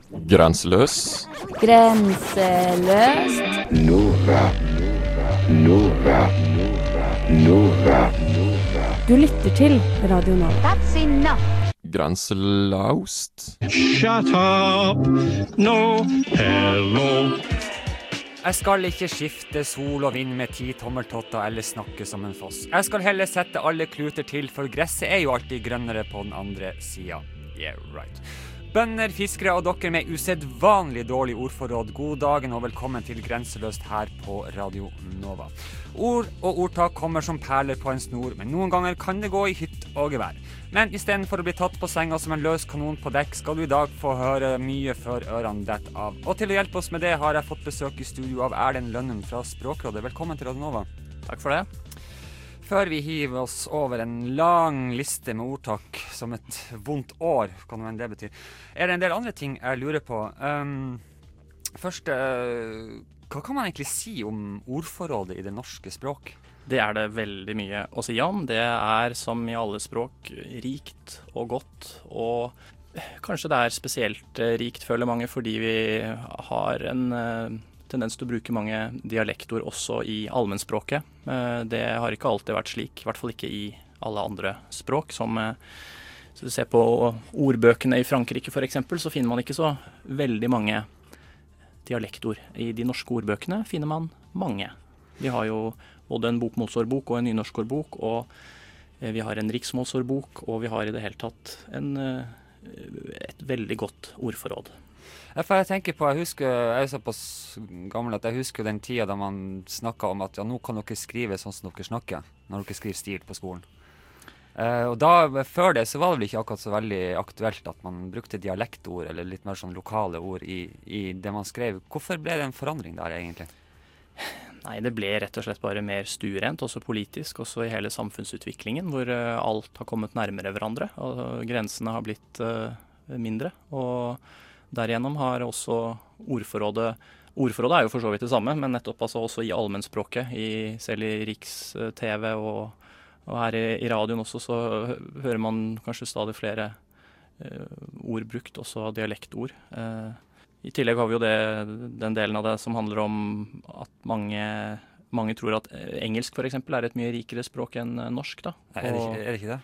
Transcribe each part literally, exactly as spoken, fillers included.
Grenseløs. Grenseløst. Nova. Nova. Nova. Du lytter til Radio Nova. That's enough. Grenselaust. Shut up! No, hello. Jeg skal ikke skifte sol og vind med ti tommeltotter eller snakke som en foss. Jeg skal heller sette alle kluter til, for gresset er jo alltid grønnere på den andre siden. Yeah, right. Bønder, fiskere og dere med usedvanlig dårlig ordforråd, god dagen og velkommen til Grenseløst her på Radio Nova. Ord og ordtak kommer som perler på en snor, men noen ganger kan det gå i hytt og gevær. Men i stedet for å bli tatt på senga som en løs kanon på dekk, skal du i dag få høre mye før ørene dett av. Og til å hjelpe oss med det har jeg fått besøk i studio av Erlend Lønnen fra Språkrådet. Velkommen til Radio Nova. Takk for det. Før vi hiver oss over en lang liste med ordtak som et vondt år, kan jo enn det betyr, er det en del andre ting jeg lurer på. Um, først, uh, hva kan man egentlig si om ordforrådet i det norske språk? Det er det veldig mye å si om. Det er som i alle språk rikt og godt, og kanskje det er spesielt rikt, føler mange, fordi vi har en uh, tendens til å bruke mange dialektord også i allmennspråket. Uh, det har ikke alltid vært slik, i hvert fall ikke i alle andre språk. Som uh, så du ser på ordbøkene i Frankrike for eksempel, så finner man ikke så veldig mange dialektord. I de norske ordbøkene finner man mange. Vi har jo både en bokmålsordbok og en nynorskordbok, og vi har en riksmålsordbok, og vi har i det hele tatt en, et veldig godt ordforråd. For jeg tenker på, jeg husker, jeg er såpass gammel at jeg husker den tida da man snakket om at ja, nå kan dere skrive sånn som dere snakker, når dere skriver stil på skolen. Uh, og da, før det, så var det vel ikke akkurat så veldig aktuelt at man brukte dialektord, eller litt mer sånn lokale ord i, i det man skrev. Hvorfor ble det en forandring der egentlig? Nei, det ble rett og slett bare mer stuerent, også politisk, også i hele samfunnsutviklingen, hvor uh, alt har kommet nærmere hverandre, og grensene har blitt uh, mindre. Og derigjennom har også ordforrådet, ordforrådet er jo for så vidt det samme, men nettopp altså også i allmennspråket, i, selv i Riks-T V og, og her i, i radioen også, så hører man kanskje stadig flere uh, ord brukt, også dialektord. Uh, I tillegg har vi jo det, den delen av det som handler om at mange, mange tror at engelsk for eksempel er et mye rikere språk enn norsk. Da. Er det ikke, er det, ikke det?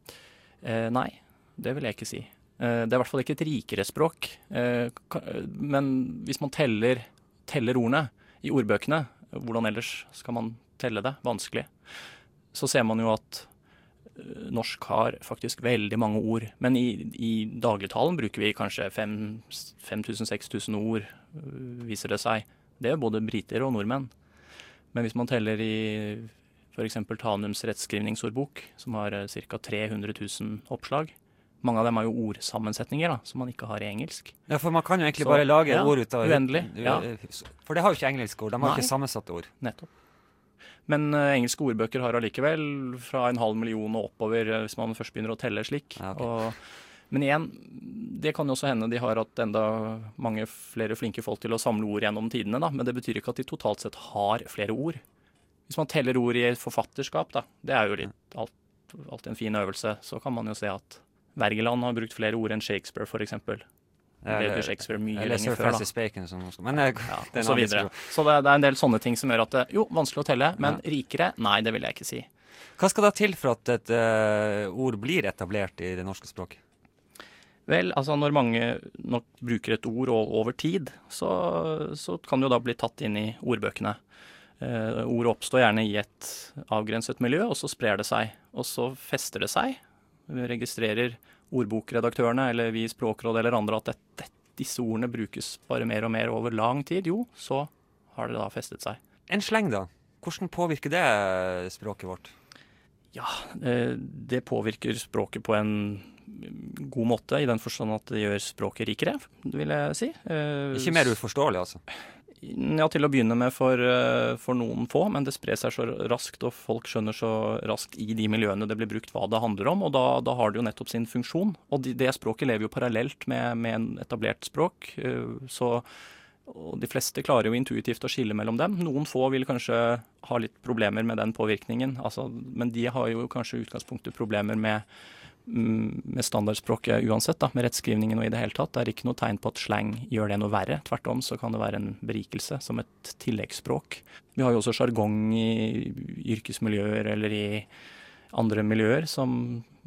Eh, nei, det vil jeg ikke si. Eh, det er i hvert fall ikke et rikere språk. Eh, men hvis man teller, teller ordene i ordbøkene, hvordan ellers skal man telle det? Vanskelig. Så ser man jo at norsk har faktisk veldig mange ord, men i, i dagligtalen bruker vi kanskje fem tusen til seks tusen ord, viser det seg. Det er både briter og nordmenn. Men hvis man teller i for eksempel Tanums rettskrivningsordbok, som har ca. tre hundre tusen oppslag, mange av dem har jo ordsammensetninger da, som man ikke har i engelsk. Ja, for man kan jo egentlig Så, bare lage ja, ord ut av... uendelig, ja. For det har jo ikke engelske ord, de har Nei. ikke sammensatte ord. Nettopp. Men uh, engelske ordbøker har allikevel fra en halv million og oppover, uh, hvis man først begynner å telle slik. Ja, okay. Og, men igjen, det kan jo også hende de har hatt enda mange flere flinke folk til å samle ord gjennom tidene, da, men det betyr ikke at de totalt sett har flere ord. Hvis man teller ord i et forfatterskap, da, det er jo litt alt, alt en fin øvelse, så kan man jo se at Wergeland har brukt flere ord enn Shakespeare, for eksempel. Det ble Shakespeare mye lenger før, da. Bacon, som men jeg, ja, det og så videre. Så det, det er en del sånne ting som gjør at det, jo, vanskelig å telle, men ja. Rikere, nei, det vil jeg ikke si. Hva skal da til for at et uh, ord blir etablert i det norske språket? Vel, altså når mange nok bruker et ord over tid, så, så kan det jo da bli tatt inn i ordbøkene. Uh, ord oppstår gjerne i et avgrenset miljø, og så sprer det seg, og så fester det seg. Vi registrerer ordbokredaktørene, eller vi i Språkrådet eller andre, at dette, disse ordene brukes bare mer og mer over lang tid, jo, så har det da festet seg. En sleng da, hvordan påvirker det språket vårt? Ja, det påvirker språket på en god måte, i den forstand at det gjør språket rikere, vil jeg si. Ikke mer uforståelig, altså? Ja, til å begynne med for, for noen få, men det sprer seg så raskt, og folk skjønner så raskt i de miljøene det blir brukt hva det handler om, og da, da har det jo nettopp sin funksjon. Og de, det språket lever jo parallelt med, med en etablert språk, så og de fleste klarer jo intuitivt å skille mellom dem. Noen få vil kanskje ha litt problemer med den påvirkningen, altså, men de har jo kanskje i utgangspunktet problemer med med standardspråket uansett, da, med rettskrivningen og i det hele tatt. Det er ikke noe tegn på at slang gjør det noe verre. Tvert om så kan det være en berikelse som et tilleggsspråk. Vi har jo også jargong i yrkesmiljøer eller i andre miljøer, som,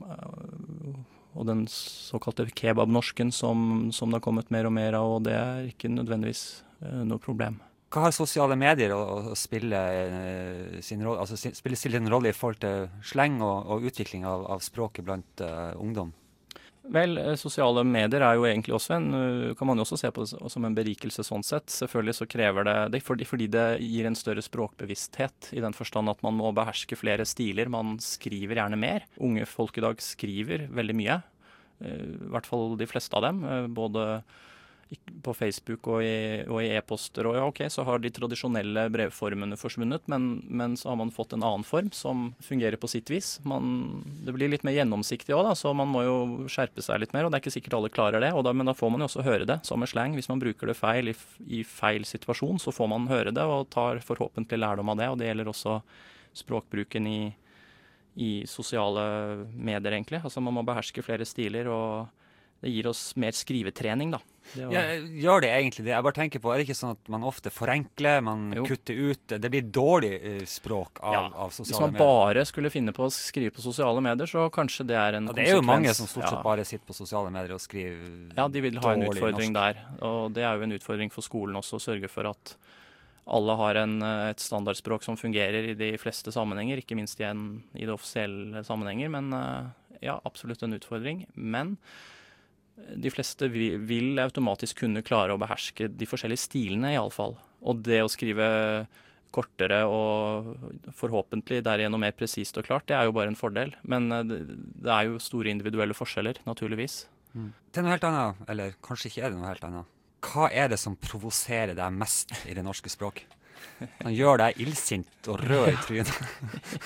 og den såkalte kebab-norsken som, som det har kommet mer og mer av, og det er ikke nødvendigvis noe problem. Hva har sosiale medier å, å spille, uh, sin rolle, altså spille sin rolle i forhold til sleng og, og utvikling av, av språket blant uh, ungdom? Vel, sosiale medier er jo egentlig også en, kan man jo også se på det som en berikelse sånn sett. Selvfølgelig så krever det, det fordi, fordi det gir en større språkbevissthet, i den forstand at man må beherske flere stiler. Man skriver gjerne mer. Unge folk i dag skriver veldig mye, i hvert fall de fleste av dem, både på Facebook og i, og i e-poster, og ja, ok, så har de tradisjonelle brevformene forsvunnet, men, men så har man fått en annen form som fungerer på sitt vis. Man, det blir litt mer gjennomsiktig også, da, så man må jo skjerpe seg litt mer, og det er ikke sikkert alle klarer det, og da, men da får man jo også høre det, som med slang. Hvis man bruker det feil i, i feil situasjon, så får man høre det, og tar forhåpentlig lærdom av det, og det gjelder også språkbruken i, i sosiale medier, egentlig. Altså man må beherske flere stiler, og det gir oss mer skrivetrening, da. Det var... Ja, gjør det egentlig det? Jeg bare tenker på, er det ikke sånn at man ofte forenkler, man jo. kutter ut, det blir dårlig uh, språk av, ja. av sosiale medier? Hvis man medier. bare skulle finne på å skrive på sosiale medier, så kanskje det er en ja, det er jo mange som stort sett ja. bare sitter på sosiale medier og skriver dårlig. Ja, de vil ha en utfordring norsk. der, og det er jo en utfordring for skolen også, å sørge for at alle har en, et standardspråk som fungerer i de fleste sammenhenger, ikke minst igjen i de offisielle sammenhenger, men uh, ja, absolutt en utfordring. Men de fleste vil automatisk kunne klare å beherske de forskjellige stilene i alle fall. Og det å skrive kortere og forhåpentlig derigjennom mer presist og klart, det er jo bare en fordel. Men det er jo store individuelle forskjeller, naturligvis. Mm. Det er noe helt annet, eller kanskje ikke er det noe helt annet. Hva er det som provoserer deg mest i det norske språk? Han gjør deg illsint og rød i trynet.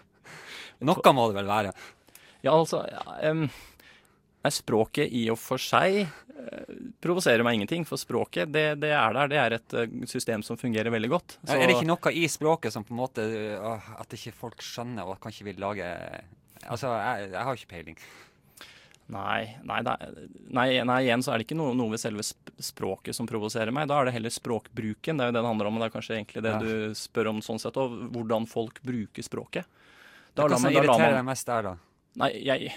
Noe må det vel være? Ja, altså... Ja, um Språket i og for seg eh, provoserer meg ingenting, for språket det, det er der, det er et uh, system som fungerer veldig godt. Så... Er det ikke noe i språket som på en måte, uh, at ikke folk skjønner og kan ikke vil lage, altså jeg, jeg har ikke peiling. Nei, nei, nei, nei, igjen så er det ikke noe, noe ved selve språket som provoserer meg, da er det heller språkbruken, det er jo det det handler om, og det er kanskje egentlig det ja. du spør om sånn sett, og hvordan folk bruker språket. Da, Hva som irriterer deg mest der da? Nei, jeg...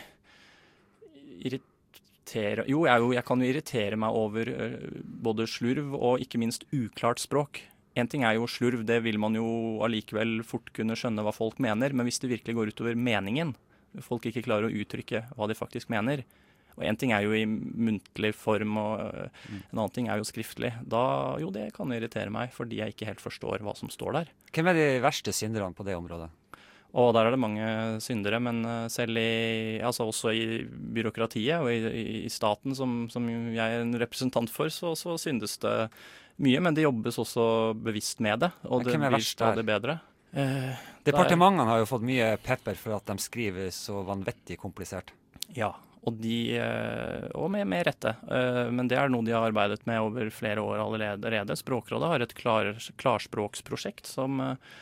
Irritere. Jo, jeg, jeg kan jo irritere meg over uh, både slurv og ikke minst uklart språk. En ting er jo slurv, det vil man jo allikevel fort kunne skjønne hva folk mener, men hvis det virkelig går utover meningen, folk ikke klarer å uttrykke hva de faktisk mener, og en ting er jo i muntlig form, og uh, en annen ting er jo skriftlig, da jo det kan irritere meg, fordi jeg ikke helt forstår hva som står der. Hvem er de verste synderne på det området? Og der er det mange syndere, men selv i, altså også i byråkratiet og i, i staten, som, som jeg er en representant for, så, så syndes det mye, men det jobbes også bevisst med det, og det blir stadig bedre. Eh, Departementene har jo fått mye pepper for at de skriver så vanvittig komplisert. Ja, og, de, og med, med rette, men det er noe de har arbeidet med over flere år allerede. Språkrådet har et klar, klarspråksprosjekt som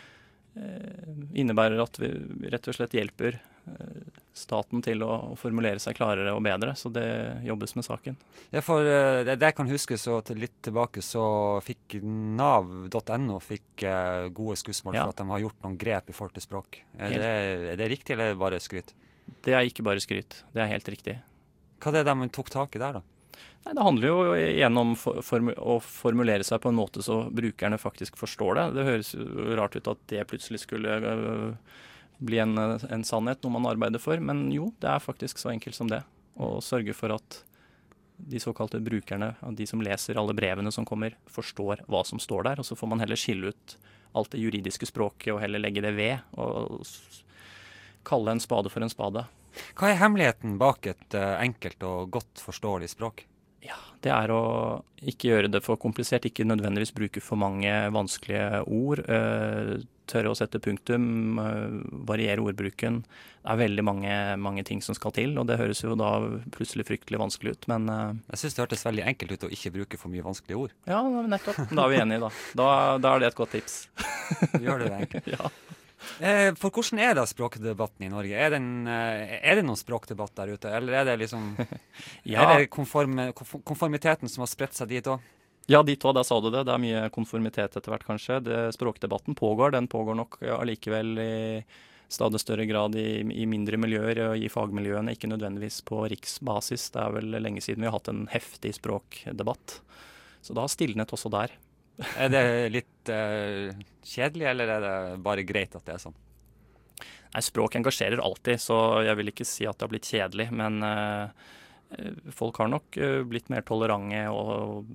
innebærer at vi rett og slett hjelper staten til å formulere seg klarere og bedre, så det jobbes med saken. Ja, for det, det jeg kan huske så til litt tilbake, så fikk nav punktum no fikk uh, gode skussmål ja. for at de har gjort noen grep i forhold til språk. Er det, er det riktig, eller er det bare skryt? Det er ikke bare skryt, det er helt riktig. Hva er det de tok tak i der da? Nei, det handler jo igjen om form å formulere seg på en måte så brukerne faktisk forstår det. Det høres jo rart ut at det plutselig skulle uh, bli en, en sannhet, noe man arbeider for. Men jo, det er faktisk så enkelt som det. Å sørge for at de såkalte brukerne, de som leser alle brevene som kommer, forstår hva som står der. Og så får man heller skille ut alt det juridiske språket og heller legge det ved. Og kalle en spade for en spade. Hva er hemmeligheten bak et uh, enkelt og godt forståelig språk? Ja, det er å ikke gjøre det for komplisert, ikke nødvendigvis bruke for mange vanskelige ord, øh, tørre å sette punktum, øh, variere ordbruken. Det er veldig mange, mange ting som skal til, og det høres jo da plutselig fryktelig vanskelig ut, men... Øh, Jeg synes det hørtes veldig enkelt ut å ikke bruke for mye vanskelige ord. Ja, nettopp. Da er vi enige da. Da, da er det et godt tips. Gjør det det enkelt. Ja. Eh, for hvordan er det språkdebatten i Norge? Er, den, eh, er det noen språkdebatt der ute, eller er det liksom Ja. Er det konform, konf- konformiteten som har spredt seg dit òg? Ja, dit òg, der sa du det. Det er mye konformitet etter hvert, kanskje. Det, språkdebatten pågår. Den pågår nok ja, allikevel i stadig større grad i, i mindre miljøer og i fagmiljøene, ikke nødvendigvis på riksbasis. Det er vel lenge siden vi har hatt en heftig språkdebatt. Så det har stilnet også der. Er det litt eh, kjedelig, eller er det bare greit at det er sånn? Nei, språk engasjerer alltid, så jeg vil ikke si at det har blitt kjedelig, men eh, folk har nok eh, blitt mer tolerante og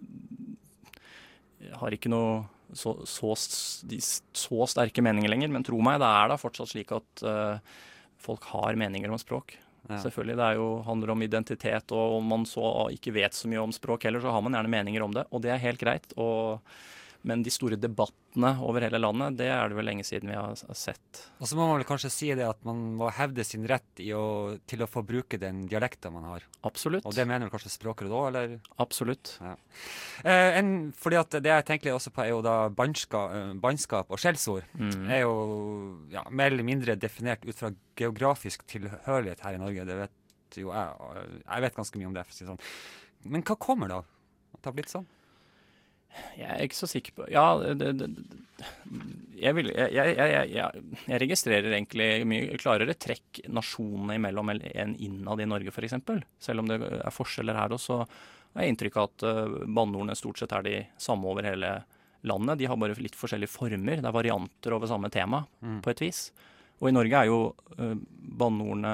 har ikke noe så, så, de, så sterke meninger lenger, men tro meg, det er da fortsatt slik at uh, folk har meninger om språk. Ja. Selvfølgelig, det er jo, handler om identitet, og om man så ikke vet så mye om språk heller, så har man gjerne meninger om det, og det er helt greit. Og, men de store debattene over hele landet, det er det vel lenge siden vi har sett. Og så må man vel kanskje si det at man må hevde sin rett i å, til å få bruke den dialekten man har. Absolutt. Og det mener vel kanskje Språkrådet òg, eller? Absolutt. Ja. Eh, en, fordi at det jeg tenker også på er jo da bannska, eh, bannskap og skjellsord Mm. er jo ja, mer eller mindre definert ut fra geografisk tilhørighet her i Norge. Det vet jo jeg. og Jeg vet ganske mye om det, for å si det sånn. Men hva kommer da? At det har blitt sånn? Jeg er ikke så sikker på Ja, det, det, jeg, vil, jeg, jeg, jeg, jeg, jeg registrerer egentlig mye klarere trekk nasjonene imellom enn innad i Norge, f.eks. Selv om det er forskjeller her også, har jeg inntrykk av at uh, banneordene stort sett er de samme over hele landet. De har bare litt forskjellige former. Det er varianter over samme tema, Mm. på et vis. Og i Norge er jo uh, banneordene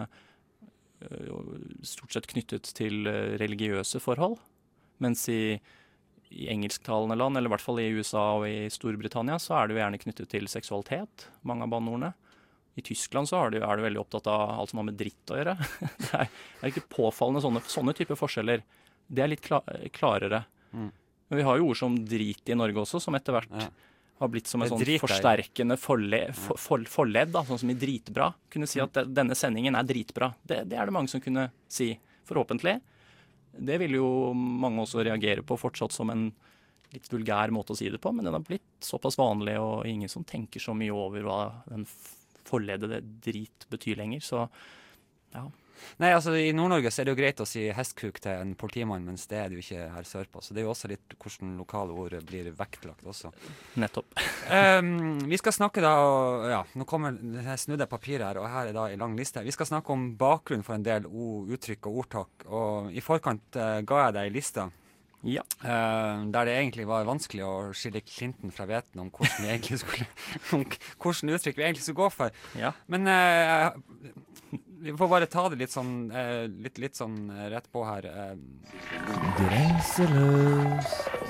uh, stort sett knyttet til uh, religiøse forhold, mens i I engelsktalende land, eller i hvert fall i U S A og i Storbritannia, så er det jo gjerne knyttet til seksualitet, mange av banneordene. I Tyskland så er du, er du veldig opptatt av alt som har med dritt å gjøre. Det er, det er ikke påfallende sånne, sånne typer forskjeller. Det er litt klar, klarere. Mm. Men vi har jo ord som drit i Norge også, som etter hvert Ja. har blitt som Det et sånn driter jeg i. forsterkende forle, for, for, forledd, da, sånn som i dritbra. Kunne si at det, denne sendingen er dritbra. Det, det er det mange som kunne si, forhåpentlig. Det vil jo mange også reagere på fortsatt som en litt vulgær måte å si det på, men den har blitt såpass vanlig, og ingen som tenker så mye over hva den forledede drit betyr lenger, så ja. Nei, altså I Nord-Norge så er det jo greit å si hestkuk til en politimann, mens det er det jo ikke her sørpå. Så det er jo også litt hvordan lokale ord blir vektlagt også. Nettopp. Um, vi skal snakke da, og, ja, nå kommer jeg snudde papiret her, og her er da en lang liste. Vi skal snakke om bakgrunn for en del ord, uttrykk og ordtak, og i forkant uh, ga jeg deg en liste. Ja. Uh, der det egentlig var vanskelig å skille klinten fra hveten om hvordan vi egentlig skulle om hvordan uttrykk vi egentlig skulle gå for. Ja. Men uh, vi får bare ta det litt sånn, uh, litt, litt sånn uh, rett på her. Uh, Grenseløs.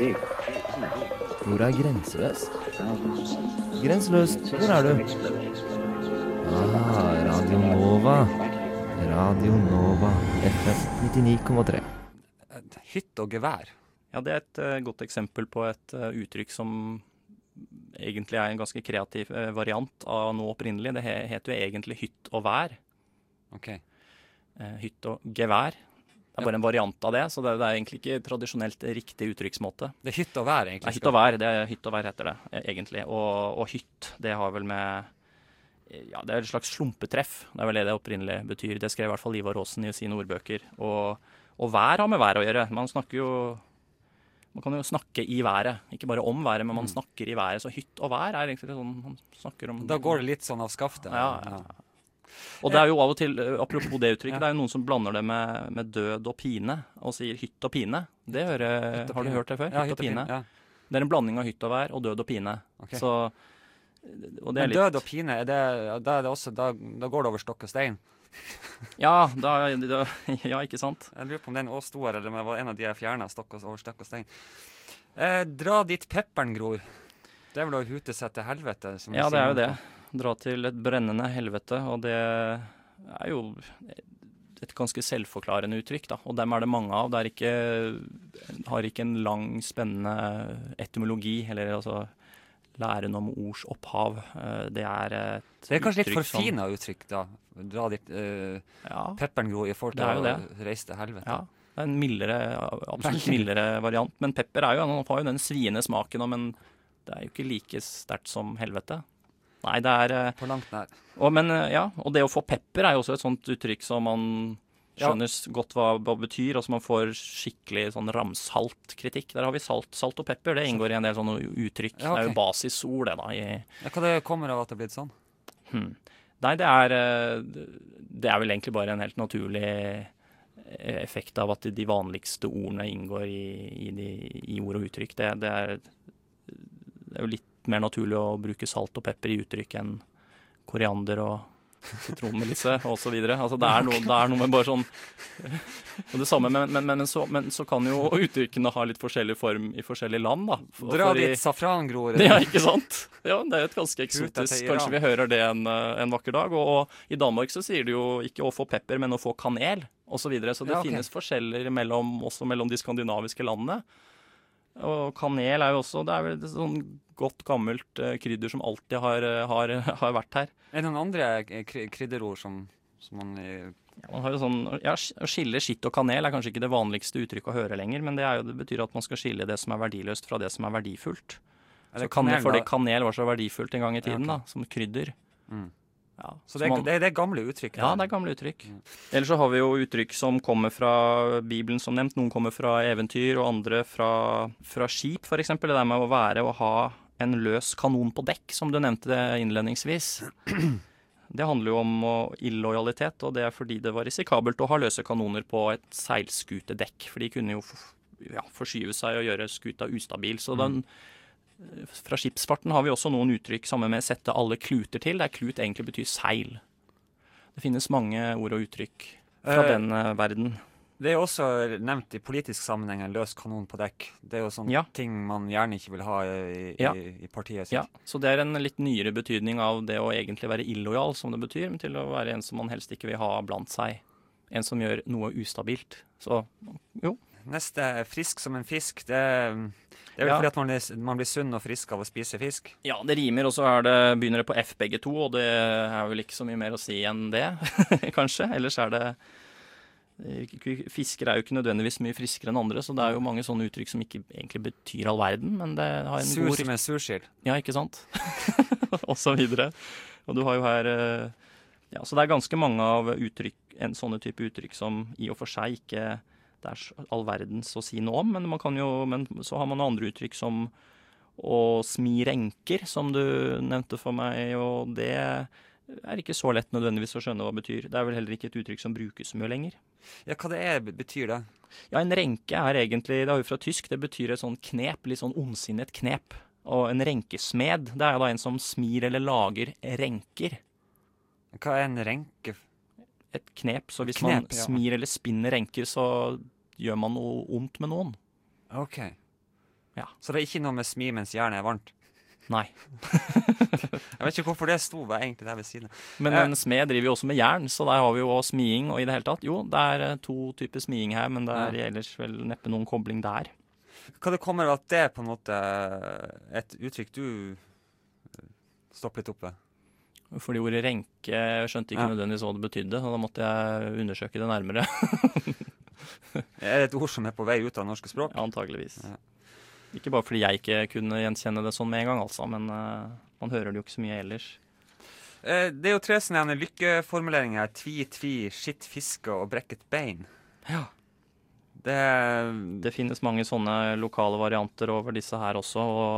Hvor er grenseløs? Grenseløs, hvor er du? Ah, Radio Nova. Radio Nova, F M nittini komma tre. hytt og gevær. Ja, det er et uh, godt eksempel på et uh, uttrykk som egentlig er en ganske kreativ uh, variant av noe opprinnelig. Det he heter jo egentlig hytt og vær. Ok. Uh, hytt og gevær. Det er bare en variant av det, så det, det er egentlig ikke tradisjonelt riktig uttrykksmåte. Det er hytt og vær, Det egentlig. er hytt og vær, det er hytt og vær heter det, eh, egentlig. Og, og hytt, det har vel med ja, det er et slags slumpetreff. Det er vel det det opprinnelig betyr. Det skrev i hvert fall Ivar Aasen i sine ordbøker. Og, og vær har med vær å gjøre. Man snakker jo Man kan jo snakke i været. Ikke bare om været, men man snakker i været. Så hytt og vær er egentlig sånn man snakker om. Da går det litt sånn av skaftet. Ja, ja. Og det er jo av og til, eh, apropos det uttrykket, Ja. det er jo noen som blander det med, med død og pine, og sier hytt og pine. Det hører, Hytt og har du pine. hørt det før? Ja, hytt og pine. Ja. Det er en blanding av hytt og vær og død og pine. Ok. Så, og det er Men litt, død og pine, er det, da, er det også, da, da går det over stokk og stein. Ja, da, da, ja, ikke sant? Jeg lurer på om den også sto her, eller om det var en av de jeg fjernet stokk og, over stokk og stein. Eh, dra dit pepperen gror. Det er vel å hute seg til helvete. Som Ja, vi det er sier jo det. nå. Dra til et brennende helvete, og det er jo et ganske selvforklarende uttrykk, da. Og dem er det mange av. Det er ikke, har ikke en lang, spennende etymologi, eller altså læren om ords opphav. Eh, Det er et Det er kanskje litt uttrykk som- forfina uttrykk, da. Dra dit eh, Ja, pepperen gror i forhold Det er jo til det. å reise til helvete. ja. Det er en mildere, absolutt mildere variant. Men pepper er jo, han har jo den sviende smaken, og, men det er jo ikke like sterkt som helvete. Nei, det er eh, På langt nær. og, men, eh, ja, og det å få pepper er jo også et sånt uttrykk som man skjønner s- godt hva, hva betyr, og så man får skikkelig sånn ramsalt kritikk. Der har vi salt, salt og pepper, det inngår i en del sånne uttrykk. Ja, ok. Det er jo basisord, det da. I, Ja, hva det kommer av at det er blitt sånn? hmm. Nei, det er, eh, det er vel egentlig bare en helt naturlig eh, effekt av at de vanligste ordene inngår i, i, de, i ord og uttrykk. Det, det, er, det er jo litt mer naturlig å bruke salt og pepper i uttrykk enn koriander og sitronmelisse og så videre. Altså, det er noe, det er noe med bare sånn og det samme, men, men, men, så, men så kan jo uttrykkene ha litt forskjellig form i forskjellige land, da. For, Dra for i- dit safrangror. Ja, ikke sant? Ja, det er jo et ganske Kuta til eksotisk. Iran. Kanskje vi hører det en, eh, en vakker dag. Og, og i Danmark så sier de jo ikke å få pepper, men å få kanel, og så videre. Så det Ja, ok. finnes forskjeller mellom, også mellom de skandinaviske landene. Og kanel er jo også, det er vel et sånn godt gammelt eh, krydder som alltid har, eh, har, har vært her. Er det noen andre eh, kry- krydderord som, som man eh, Ja, man har jo sånn, ja, sk- å skille skitt og kanel er kanskje ikke det vanligste uttrykket å høre lenger, men det, er jo, det betyr at man skal skille det som er verdiløst fra det som er verdifullt. Er Så det kanel, kanel, fordi da? kanel var så verdifullt en gang i Ja, tiden, ok. da, som krydder. Mm. Ja, Så det er, man- det, er- det er gamle uttrykk? Ja, der. det er gamle uttrykk. Ellers så har vi jo uttrykk som kommer fra Bibelen, som nevnt. Noen kommer fra eventyr, og andre fra, fra skip, for eksempel. Det der med å være og ha en løs kanon på dekk, som du nevnte det innledningsvis. Det handler jo om å- illojalitet, og det er fordi det var risikabelt å ha løse kanoner på et seilskutedekk. For de kunne jo f- ja, forskyve seg og gjøre skuta ustabil. Så den, fra skipsfarten har vi også noen uttrykk sammen med sette alle kluter til, der klut egentlig betyr seil. Det finnes mange ord og uttrykk fra Eh, den eh, verden. Det er jo også nevnt i politisk sammenheng en løs kanon på dekk. Det er jo sånne Ja. ting man gjerne ikke vil ha i, i, Ja. i partiet sitt. Ja, så det er en litt nyere betydning av det å egentlig være illojal, som det betyr, men til å være en som man helst ikke vil ha blant seg. En som gjør noe ustabilt. Så jo. Neste er frisk som en fisk. Det, det er vel Ja. fordi at man, er, man blir sunn og frisk av å spise fisk. Ja, det rimer, og så er det, begynner det på F begge to, og det er vel ikke så mye mer å si enn det, kanskje. Ellers er det Fisker er jo ikke nødvendigvis mye friskere enn andre, så det er jo mange sånne uttrykk som ikke egentlig betyr all verden, men det har en Sur god som en sursild. Ja, ikke sant? Og så videre. Og du har jo her eh, Ja, så det er ganske mange av uttrykk, en sånne type uttrykk som i og for seg ikke det er så all verdens å si noe om, men, man kan jo, men så har man andre uttrykk som å smi renker, som du nevnte for meg, og det er ikke så lett nødvendigvis å skjønne hva det betyr. Det er vel heller ikke et uttrykk som brukes så mye lenger. Ja, hva det er, betyr det? Ja, en renke er egentlig, det er jo fra tysk, det betyr et sånn knep, litt sånn ondsinnet knep. Og en renkesmed, det er jo da en som smir eller lager renker. Hva er en renke? Et knep, så hvis Knep, man ja. smir eller spinner renker, så gjør man noe ondt med noen. Ok. Ja. Så det er ikke noe med smi mens jernet er varmt? Nei. Jeg vet ikke hvorfor det sto bare egentlig der ved siden. Men Eh. en smed driver jo også med jern, så der har vi jo også smiing, og i det hele tatt, jo, det er eh, to typer smiing her, men det er ellers vel neppe noen kobling der. Hva det kommer av at det er på en måte et uttrykk du stopper litt opp ved? Fordi ordet renke, jeg skjønte ikke Ja. nødvendigvis hva det betydde, og da måtte jeg undersøke det nærmere. Er det et ord som er på vei ut av det norske språk? Ja, antageligvis. Ja. Ikke bare fordi jeg ikke kunne gjenkjenne det sånn med en gang, altså, men eh, man hører det jo ikke så mye ellers. Eh, Det er jo tre sånne lykkeformuleringer her. Tvi, tvi, skitt, fiske og brekket bein. Ja. Det, Det finnes mange sånne lokale varianter over disse her også,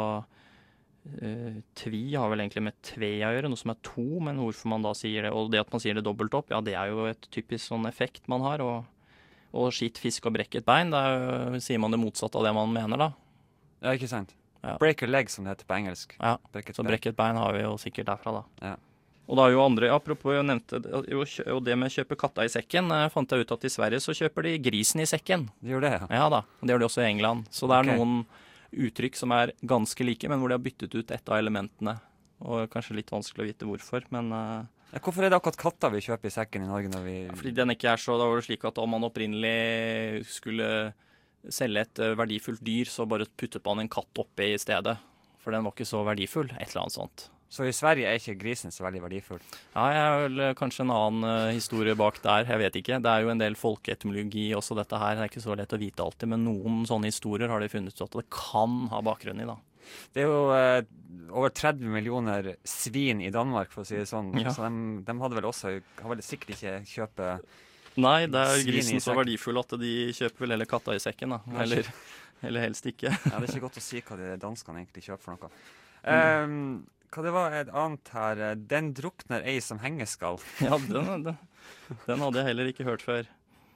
og eh, tvi har vel egentlig med tve å gjøre, noe som er to, men hvorfor man da sier det, og det at man sier det dobbelt opp, ja, det er jo et typisk sånn effekt man har, og, og skitt, fisk og brekket bein, da er- sier man det motsatte av det man mener da. ja, ikke sant? Ja. Break a leg, som det heter på engelsk. Ja, Brekket så bein. brekket bein har vi jo sikkert derfra da. Ja. Og da er jo andre, apropos jeg nevnte, det, jo, kjø- og det med å kjøpe katta i sekken, eh, fant jeg ut at i Sverige så kjøper de grisen i sekken. Det gjør det, ja. Ja da, og det gjør de også i England. Så det er Ok. noen uttrykk som er ganske like, men hvor de har byttet ut et av elementene. Og kanskje litt vanskelig å vite hvorfor, men eh, Ja, hvorfor er det akkurat katta vi kjøper i sekken i Norge når vi fordi den ikke er så, da var det slik at om man opprinnelig skulle selge et eh, verdifullt dyr, så bare puttet man en katt oppe i stedet. For den var ikke så verdifull, et eller annet sånt. Så i Sverige er ikke grisen så veldig verdifull? Ja, jeg har vel eh, kanskje en annen eh, historie bak der, jeg vet ikke. Det er jo en del folkeetymologi også dette her, det er ikke så lett å vite alltid, men noen sånne historier har de funnet ut at det kan ha bakgrunn i da. Det er jo eh, over tretti millioner svin i Danmark, for å si det sånn. Ja. Så de, de hadde vel også, har vel sikkert ikke kjøpe Nei, det er Svin i grisen så sekk. verdifull at de kjøper vel heller katta i sekken, da. Eller, eller helst ikke. Ja, det er ikke godt å si hva de danskene egentlig kjøper for noe. Um, hva det var et annet her? Den drukner ei som hengeskall. Ja, den, den, den hadde jeg heller ikke hørt før.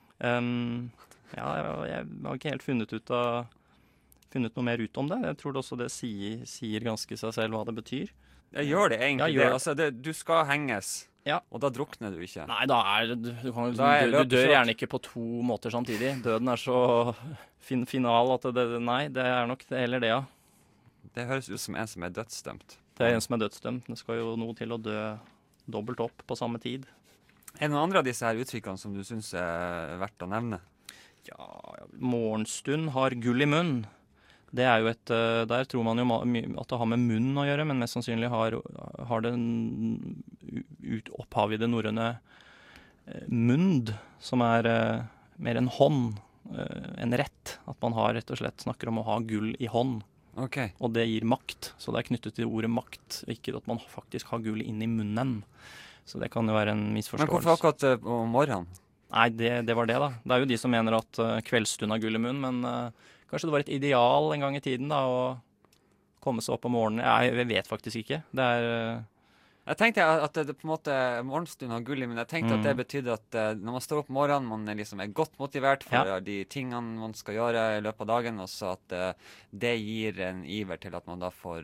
Um, ja, jeg, jeg har ikke helt funnet ut av funnet noe mer ut om det. Jeg tror det også det sier, sier ganske seg selv hva det betyr. Jeg gjør det egentlig Ja, gjør det. det. Altså, det. Du skal henges, Ja. og da drukner du ikke. Nei, da er det du, kan, Da er du, du løpet dør kjørt. gjerne ikke på to måter samtidig. Døden er så fin, final at det, nei, det er nok det, heller det, ja. Det høres ut som en som er dødsdømt. Det er en som er dødsdømt. Det skal jo noe til å dø dobbelt opp på samme tid. Er det noen andre av disse her uttrykkene som du synes er verdt å nevne? Ja, morgenstund har gull i munn. Det er jo et, eh, der tror man jo ma- my- at det har med munnen å gjøre, men mest sannsynlig har, har det n- ut opphav i det norrøne eh, mund, som er eh, mer en hånd, eh, en rett. At man har rett og slett snakker om å ha gull i hånd, Ok. og det gir makt. Så det er knyttet til ordet makt, ikke at man faktisk har gull inn i munnen. Så det kan jo være en Men misforståelse. hvorfor akkurat eh, om morgenen? Nei, det, det var det, da. Det er jo de som mener at uh, kveldsstund har gull i munnen, men uh, kanskje det var et ideal en gang i tiden, da, å komme seg opp om morgenen. Jeg, jeg vet faktisk ikke. Det er uh, Jeg tenkte at det, det på en måte morgenstund har gull i, men jeg tenkte Mm. at det betydde at eh, når man står opp om morgenen, man er liksom er godt motivert for Ja. de tingene man skal gjøre i løpet av dagen, og så at eh, det gir en iver til at man da får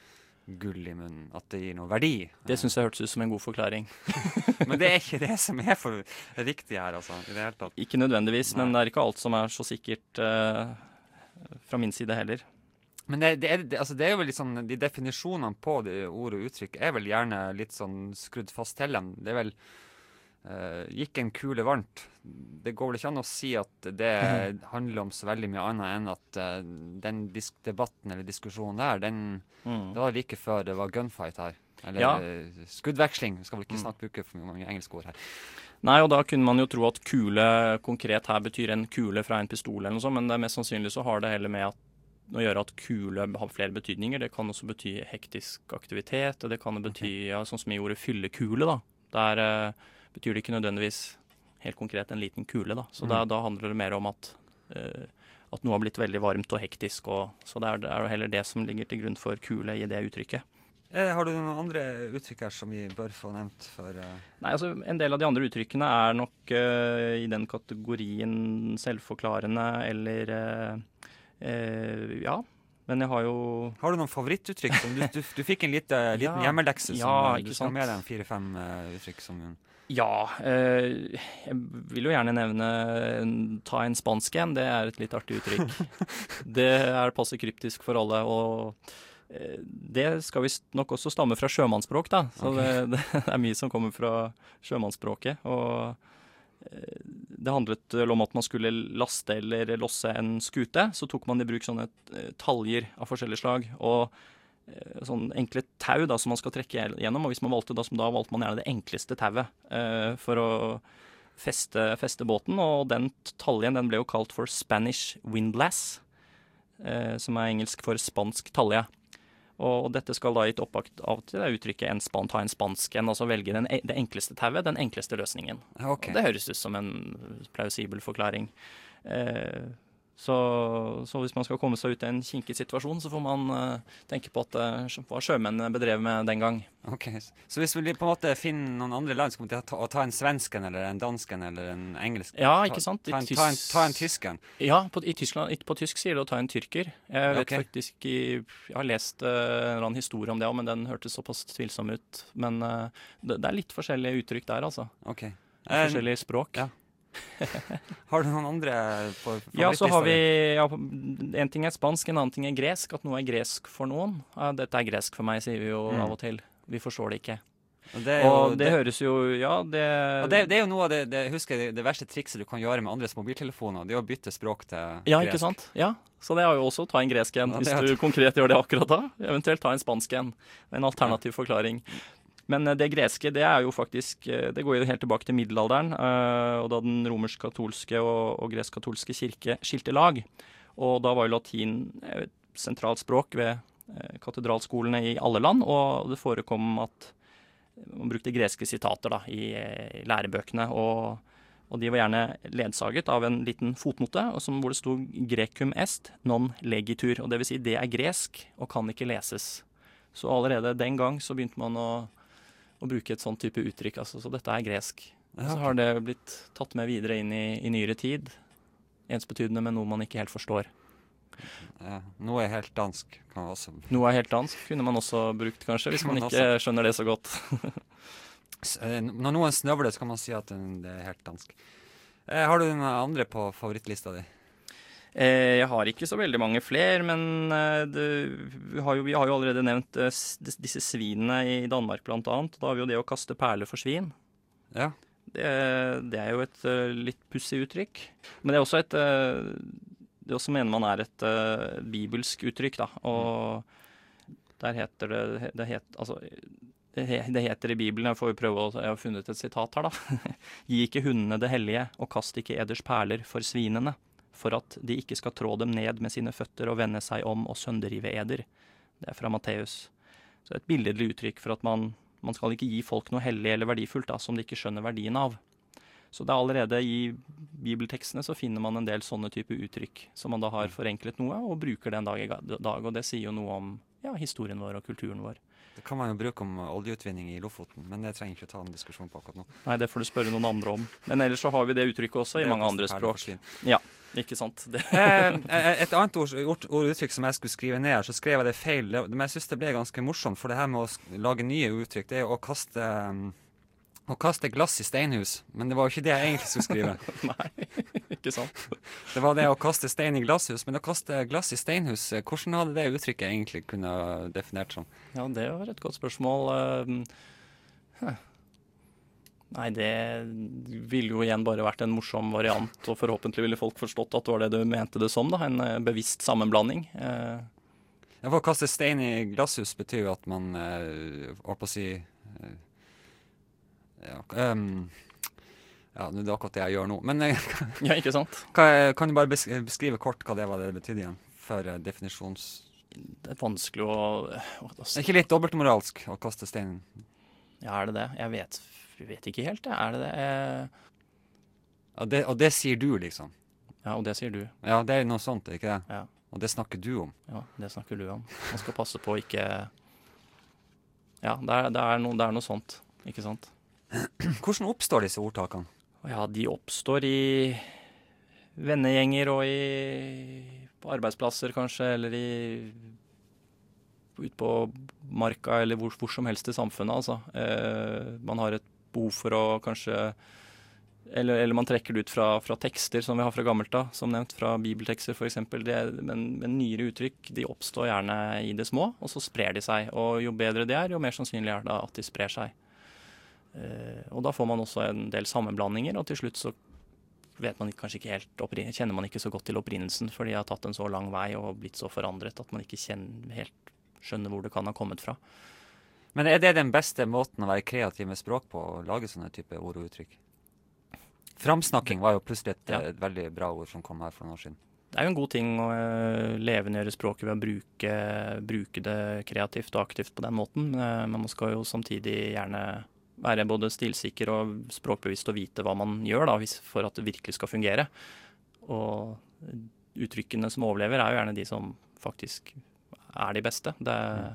gull i munnen, at det gir noe verdi. Det syns jeg hørtes ut som en god forklaring. Men det er ikke det som er for riktig her, altså, i det hele tatt. Ikke nødvendigvis, Nei. men det er ikke alt som er så sikkert uh, fra min side heller. Men det, det, er, det, altså det er jo vel litt sånn, de definisjonene på de ord og uttrykk er vel gjerne litt sånn skrudd fast til dem. Det er vel eh, gikk en kule varmt. Det går vel ikke an å si at det handler om så veldig mye annet enn at eh, den disk debatten eller diskusjonen der, den, Mm. det var like før det var gunfight her. Eller Ja. eh, skuddveksling. Vi skal vel ikke Mm. snakke bruke for mange engelske ord her. Nei, og da kunne man jo tro at kule konkret her betyr en kule fra en pistol eller noe sånt, men det er mest sannsynlig så har det heller med at, å gjøre at kule har flere betydninger. Det kan også bety hektisk aktivitet, og det kan bety, ja, sånn som i ordet fyllekule, da. Der eh, betyr det ikke nødvendigvis helt konkret en liten kule, da. Så Mm. da, da handler det mer om at, eh, at noe har blitt veldig varmt og hektisk, og, så det er, det er jo heller det som ligger til grunn for kule i det uttrykket. Eh, har du noen andre uttrykk her som vi bør få nevnt for eh, Nei, altså En del av de andre uttrykkene er nok eh, i den kategorien selvforklarende eller eh, eh, ja, men jeg har jo Har du noen favorittuttrykk? Som du, du, du fikk en lite, liten Ja, hjemmelekse som ja, eh, du ikke skal ha sant. med deg en fire-fem eh, uttrykk som Ja, eh, jeg vil jo gjerne nevne en- ta en spansk en. Det er et litt artig uttrykk. Det er passe kryptisk for alle, og eh, det skal visst nok også stamme fra sjømannsspråk, da. Så Ok. det, det er mye som kommer fra sjømannsspråket. Og eh, det handlet vel om at man skulle laste eller losse en skute. Så tok man i bruk sånne eh, taljer av forskjellige slag. og eh, sånn enkle tau da, som man skal trekke gjennom, og hvis man valgte da, som da valgte man gjerne det enkleste tauet eh, for å feste, feste båten, og den taljen den ble jo kalt for Spanish windlass, eh, som er engelsk for spansk talje. Og dette skal da gitt oppakt av til det uttrykket en span, ta en spansk en, altså velge den, e- det enkleste tauet, den enkleste løsningen. Ja, ok. Og det høres ut som en plausibel forklaring. Eh, så, så hvis man skal komme seg ut i en kinkig situasjon, så får man eh, tenke på at eh, hva sjømennene bedrev med den gang. Ok, Så hvis vi på en måte finner noen andre land, så kommer vi til å ta, å ta en svensken eller en dansken eller en engelsk? Ja, ikke sant? I Ta en, tys- ta en, ta en tysken. Ja, på, i Tyskland, i- på tysk sier det å ta en tyrker. Jeg vet Ok. faktisk i, Jeg har lest eh, en eller annen historie om det òg, men den hørtes såpass tvilsom ut. Men eh, det, det er litt forskjellige uttrykk der, altså. Ok. Eh, Forskjellige språk. ja. har du noen andre på Ja, så har vi favorittlista ja, En ting er spansk, en annen ting er gresk. At noe er gresk for noen. Ja, dette er gresk for meg, sier vi jo Mm. av og til. Vi forstår det ikke. di? Og det er jo, Og det det, høres jo Ja, det, og det, det er jo noe av det, det, husker jeg, det verste trikset du kan gjøre med andres mobiltelefoner. Det er å bytte språk til Ja, gresk. ikke sant? Ja, så det er jo også ta en gresk en, Ja, det hvis er- du konkret gjør det akkurat da. Eventuelt ta en spansk en. En alternativ forklaring. Men eh, det greske, det er jo faktisk eh, Det går jo helt tilbake til middelalderen, eh, og da den romersk-katolske og, og gresk-katolske kirke skilte lag. Og da var jo latin et sentralt språk ved eh, katedralskolene i alle land, og det forekom at man brukte greske sitater da, i, i lærebøkene, og, og de var gjerne ledsaget av en liten fotnote, og som, hvor det stod «Grecum est non legitur», og det vil si det er gresk og kan ikke leses. Så allerede den gang så begynte man å, å bruke et sånn type uttrykk, altså, så dette er gresk. Ja, så har det blitt tatt med videre inn i, i nyere tid, ensbetydende med noe man ikke helt forstår. Ja, noe er helt dansk. Kan også... Noe er helt dansk kunne man også brukt, kanskje, hvis man ikke skjønner det så godt. Når noen snøvler, så kan man si at det er helt dansk. Eh, har du noen andre på favorittlista di? Eh, jeg har ikke så veldig mange flere, men eh, det, vi, har jo, vi har jo allerede nevnt eh, disse svinene i Danmark blant annet. Da har vi jo det å kaste perler for svin. Ja. Det, det er jo et uh, litt pussig uttrykk. Men det er også et uh, det også mener man er et uh, bibelsk uttrykk, da. Og der heter det det, het, altså, det, det heter i Bibelen, jeg får jo prøve å jeg har funnet et sitat her, da. Gi ikke hundene det hellige, og kast ikke eders perler for svinene, for at de ikke skal trå dem ned med sine føtter og vende seg om og sønderrive eder. Det er fra Matteus. Så det er et billedlig uttrykk for at man Man skal ikke gi folk noe hellig eller verdifullt da, som de ikke skjønner verdien av. Så det er allerede i bibeltekstene så finner man en del sånne type uttrykk som man da har forenklet noe og bruker den dag i dag. Og det sier jo noe om ja, historien vår og kulturen vår. Det kan man jo bruke om oljeutvinning i Lofoten, men det trenger ikke å ta en diskusjon på akkurat nå. Nei, det får du spørre noen andre om. Men ellers så har vi det uttrykket også i mange andre språk. Ja, ikke sant? Det. Et annet ord, ord, ord uttrykk som jeg skulle skrive ned her, så skrev jeg det feil. Men jeg synes det ble ganske morsomt, for det her med å lage nye uttrykk, det er å kaste, å kaste glass i steinhus. Men det var jo ikke det jeg egentlig skulle skrive. Nei, ikke sant. Det var det å kaste stein i glasshus, men å kaste glass i steinhus, hvordan hadde det uttrykket egentlig kunne definert som? Ja, det var et godt spørsmål. Huh. Nei, det ville jo igjen bare vært en morsom variant, og forhåpentlig ville folk forstått at det var det du mente det som, da, en bevisst sammenblanding. Eh. Ja, for å kaste stein i glasshus betyr jo at man, eh, holdt på å si, eh, ja, um, ja, det er akkurat det jeg gjør nå, men eh, ja, ikke sant? Kan, kan du bare beskrive kort hva det var det betydde igjen, for uh, definisjons... Det er vanskelig å... å det er ikke litt dobbeltmoralsk å kaste steinen? Ja, er det det? Jeg vet Jeg vet ikke helt, er det det? Eh... Og det? Og det sier du, liksom? Ja, og det sier du. Ja, det er noe sånt, ikke det? Ja. Og det snakker du om? Ja, det snakker du om. Man skal passe på å ikke... Ja, det er, det, er noe, det er noe sånt, ikke sant? Hvordan oppstår disse ordtakene? Ja, de oppstår i vennegjenger og i... på arbeidsplasser, kanskje, eller i... ut på marka, eller hvor, hvor som helst i samfunnet, altså. Eh, man har et behov for å kanskje, eller, eller man trekker det ut fra, fra tekster som vi har fra gammelt da, som nevnt, fra bibeltekster for eksempel. Det, men, men nyere uttrykk, de oppstår gjerne i det små, og så sprer de seg. Og jo bedre de er, jo mer sannsynlig er det at de sprer seg. Eh, og da får man også en del sammenblandinger, og til slutt så vet man kanskje ikke helt, kjenner man ikke så godt til opprinnelsen, fordi det har tatt en så lang vei og blitt så forandret at man ikke kjenner helt skjønner hvor det kan ha kommet fra. Men er det den beste måten å være kreativ med språk på, å lage sånne type ord og uttrykk? Framsnakking var jo plutselig et, ja. et veldig bra ord som kom her for noen år siden. Det er jo en god ting å uh, levendegjøre språket ved å bruke, bruke det kreativt og aktivt på den måten, uh, men man skal jo samtidig gjerne være både stilsikker og språkbevisst og vite hva man gjør da, hvis, for at det virkelig skal fungere. Og uttrykkene som overlever er jo gjerne de som faktisk er de beste. Det,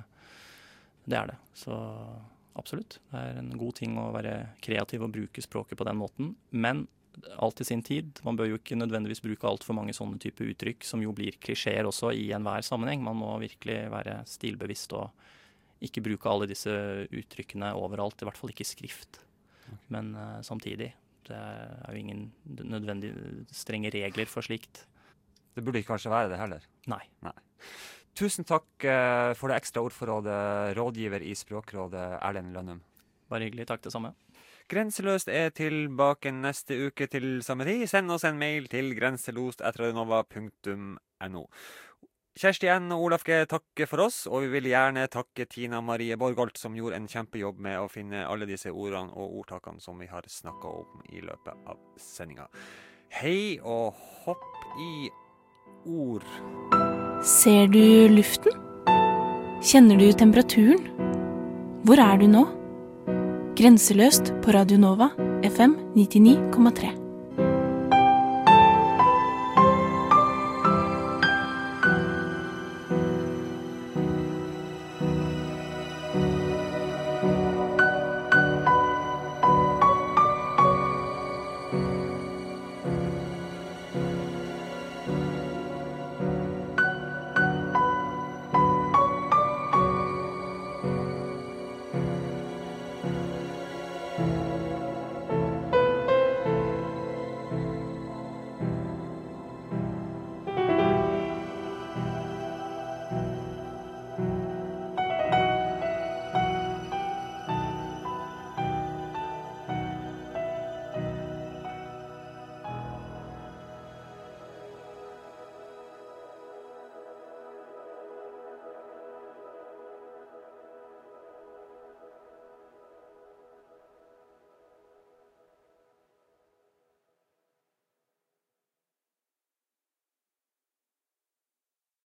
det er det. Så absolutt. Det er en god ting å være kreativ og bruke språket på den måten. Men alt i sin tid. Man bør jo ikke nødvendigvis bruke alt for mange sånne type uttrykk, som jo blir klisjeer også i enhver sammenheng. Man må virkelig være stilbevisst og ikke bruke alle disse uttrykkene overalt, i hvert fall ikke i skrift. Okay. Men uh, samtidig, det er jo ingen nødvendig strenge regler for slikt. Det burde ikke kanskje være det heller? Nei. Nei. Tusen takk uh, for det ekstra ordforrådet, rådgiver i Språkrådet, Erlend Lønnum. Bare hyggelig, takk det samme. Grenseløst er tilbake neste uke til samme tid. Send oss en mail til grenselost at radionova punktum no. Kjersti N. og Olaf G. takker for oss, og vi vil gjerne takke Tina Marie Borgolt, som gjorde en kjempejobb med å finne alle disse ordene og ordtakene som vi har snakket om i løpet av sendinga. Hei og hopp i ord. Ser du luften? Kjenner du temperaturen? Hvor er du nå? Grenseløst på Radio Nova, F M nittini komma tre.